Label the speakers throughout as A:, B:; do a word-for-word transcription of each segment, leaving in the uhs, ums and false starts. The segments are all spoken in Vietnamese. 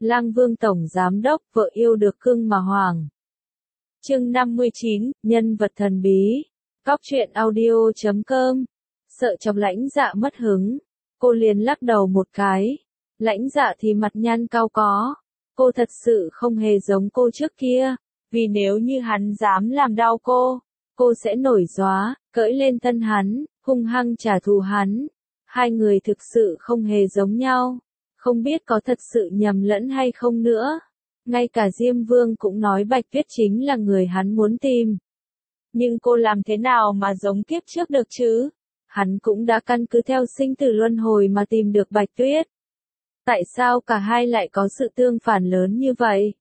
A: Lang Vương Tổng Giám Đốc, vợ yêu được cưng mà hoàng. Chương năm mươi chín, nhân vật thần bí. Cóc truyện audio chấm com. Sợ chọc Lãnh Dạ mất hứng, cô liền lắc đầu một cái. Lãnh Dạ thì mặt nhăn cau có. Cô thật sự không hề giống cô trước kia, vì nếu như hắn dám làm đau cô, cô sẽ nổi gióa, cưỡi lên thân hắn, hung hăng trả thù hắn. Hai người thực sự không hề giống nhau, không biết có thật sự nhầm lẫn hay không nữa. Ngay cả Diêm Vương cũng nói Bạch Tuyết chính là người hắn muốn tìm. Nhưng cô làm thế nào mà giống kiếp trước được chứ? Hắn cũng đã căn cứ theo sinh tử luân hồi mà tìm được Bạch Tuyết. Tại sao cả hai lại có sự tương phản lớn như vậy?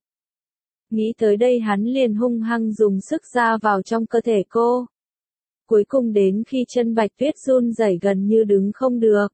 A: Nghĩ tới đây hắn liền hung hăng dùng sức ra vào trong cơ thể cô. Cuối cùng đến khi chân Bạch Tuyết run rẩy gần như đứng không được,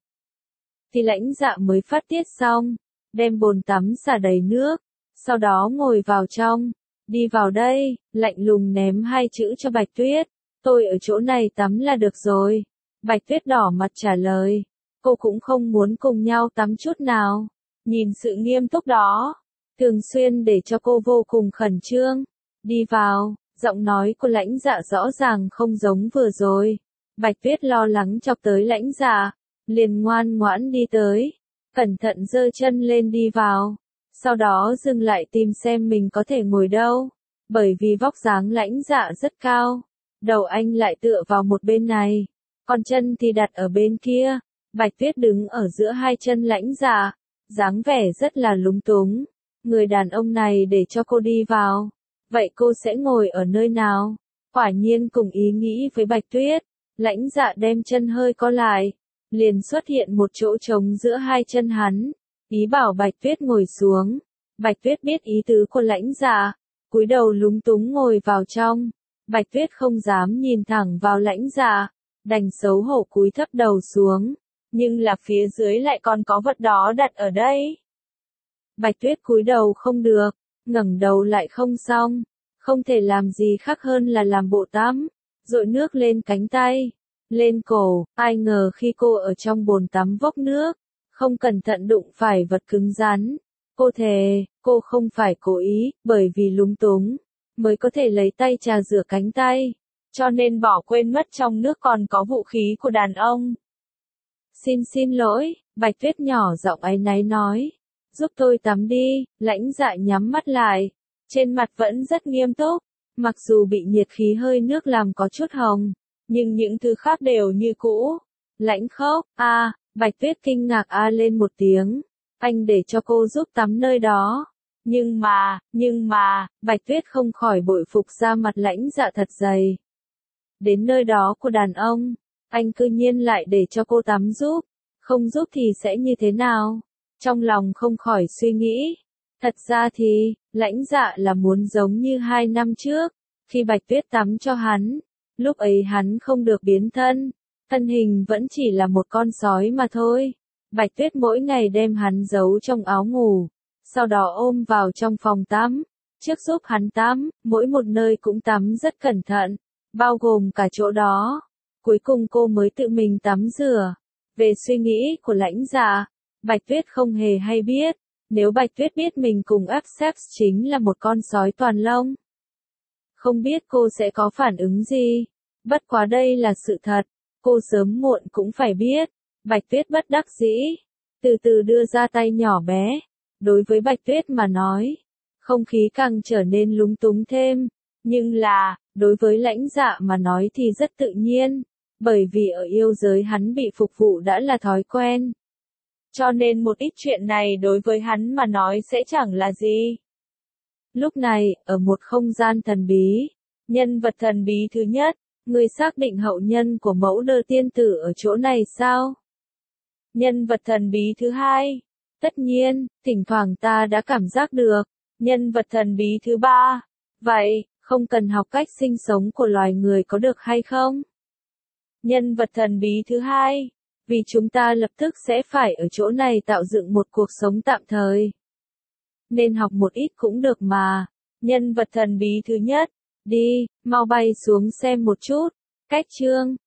A: thì Lãnh Dạ mới phát tiết xong, đem bồn tắm xả đầy nước, sau đó ngồi vào trong. Đi vào đây, lạnh lùng ném hai chữ cho Bạch Tuyết. Tôi ở chỗ này tắm là được rồi. Bạch Tuyết đỏ mặt trả lời. Cô cũng không muốn cùng nhau tắm chút nào. Nhìn sự nghiêm túc đó, thường xuyên để cho cô vô cùng khẩn trương. Đi vào, giọng nói của Lãnh Dạ rõ ràng không giống vừa rồi. Bạch Tuyết lo lắng chọc tới Lãnh Dạ, liền ngoan ngoãn đi tới, cẩn thận giơ chân lên đi vào. Sau đó dừng lại tìm xem mình có thể ngồi đâu, bởi vì vóc dáng Lãnh Dạ rất cao. Đầu anh lại tựa vào một bên này, còn chân thì đặt ở bên kia. Bạch Tuyết đứng ở giữa hai chân Lãnh Dạ, dáng vẻ rất là lúng túng. Người đàn ông này để cho cô đi vào, vậy cô sẽ ngồi ở nơi nào? Quả nhiên cùng ý nghĩ với Bạch Tuyết, Lãnh Dạ đem chân hơi co lại, liền xuất hiện một chỗ trống giữa hai chân hắn, ý bảo Bạch Tuyết ngồi xuống. Bạch Tuyết biết ý tứ của Lãnh Dạ, cúi đầu lúng túng ngồi vào trong. Bạch Tuyết không dám nhìn thẳng vào Lãnh Dạ, đành xấu hổ cúi thấp đầu xuống, nhưng là phía dưới lại còn có vật đó đặt ở đây. Bạch Tuyết cúi đầu không được, ngẩng đầu lại không xong, không thể làm gì khác hơn là làm bộ tắm, dội nước lên cánh tay, lên cổ. Ai ngờ khi cô ở trong bồn tắm vốc nước, không cẩn thận đụng phải vật cứng rắn. Cô thề, cô không phải cố ý, bởi vì lúng túng, mới có thể lấy tay trà rửa cánh tay, cho nên bỏ quên mất trong nước còn có vũ khí của đàn ông. Xin xin lỗi, Bạch Tuyết nhỏ giọng áy náy nói, giúp tôi tắm đi. Lãnh Dạ nhắm mắt lại, trên mặt vẫn rất nghiêm túc, mặc dù bị nhiệt khí hơi nước làm có chút hồng, nhưng những thứ khác đều như cũ. Lãnh khốc, a, à, Bạch Tuyết kinh ngạc a à lên một tiếng, anh để cho cô giúp tắm nơi đó. Nhưng mà, nhưng mà, Bạch Tuyết không khỏi bội phục ra mặt Lãnh Dạ thật dày. Đến nơi đó của đàn ông, anh cư nhiên lại để cho cô tắm giúp, không giúp thì sẽ như thế nào? Trong lòng không khỏi suy nghĩ. Thật ra thì, Lãnh Dạ là muốn giống như hai năm trước, khi Bạch Tuyết tắm cho hắn, lúc ấy hắn không được biến thân, thân hình vẫn chỉ là một con sói mà thôi. Bạch Tuyết mỗi ngày đem hắn giấu trong áo ngủ, sau đó ôm vào trong phòng tắm, trước giúp hắn tắm, mỗi một nơi cũng tắm rất cẩn thận, bao gồm cả chỗ đó. Cuối cùng cô mới tự mình tắm rửa. Về suy nghĩ của Lãnh Dạ, Bạch Tuyết không hề hay biết. Nếu Bạch Tuyết biết mình cùng Access chính là một con sói toàn lông, không biết cô sẽ có phản ứng gì. Bất quá đây là sự thật, cô sớm muộn cũng phải biết. Bạch Tuyết bất đắc dĩ, từ từ đưa ra tay nhỏ bé. Đối với Bạch Tuyết mà nói, không khí càng trở nên lúng túng thêm. Nhưng là, đối với Lãnh Dạ mà nói thì rất tự nhiên, bởi vì ở yêu giới hắn bị phục vụ đã là thói quen. Cho nên một ít chuyện này đối với hắn mà nói sẽ chẳng là gì. Lúc này, ở một không gian thần bí, nhân vật thần bí thứ nhất, người xác định hậu nhân của mẫu Đơ tiên tử ở chỗ này sao? Nhân vật thần bí thứ hai, tất nhiên, thỉnh thoảng ta đã cảm giác được. Nhân vật thần bí thứ ba, vậy, không cần học cách sinh sống của loài người có được hay không? Nhân vật thần bí thứ hai, vì chúng ta lập tức sẽ phải ở chỗ này tạo dựng một cuộc sống tạm thời, nên học một ít cũng được mà. Nhân vật thần bí thứ nhất, đi, mau bay xuống xem một chút. Cách chương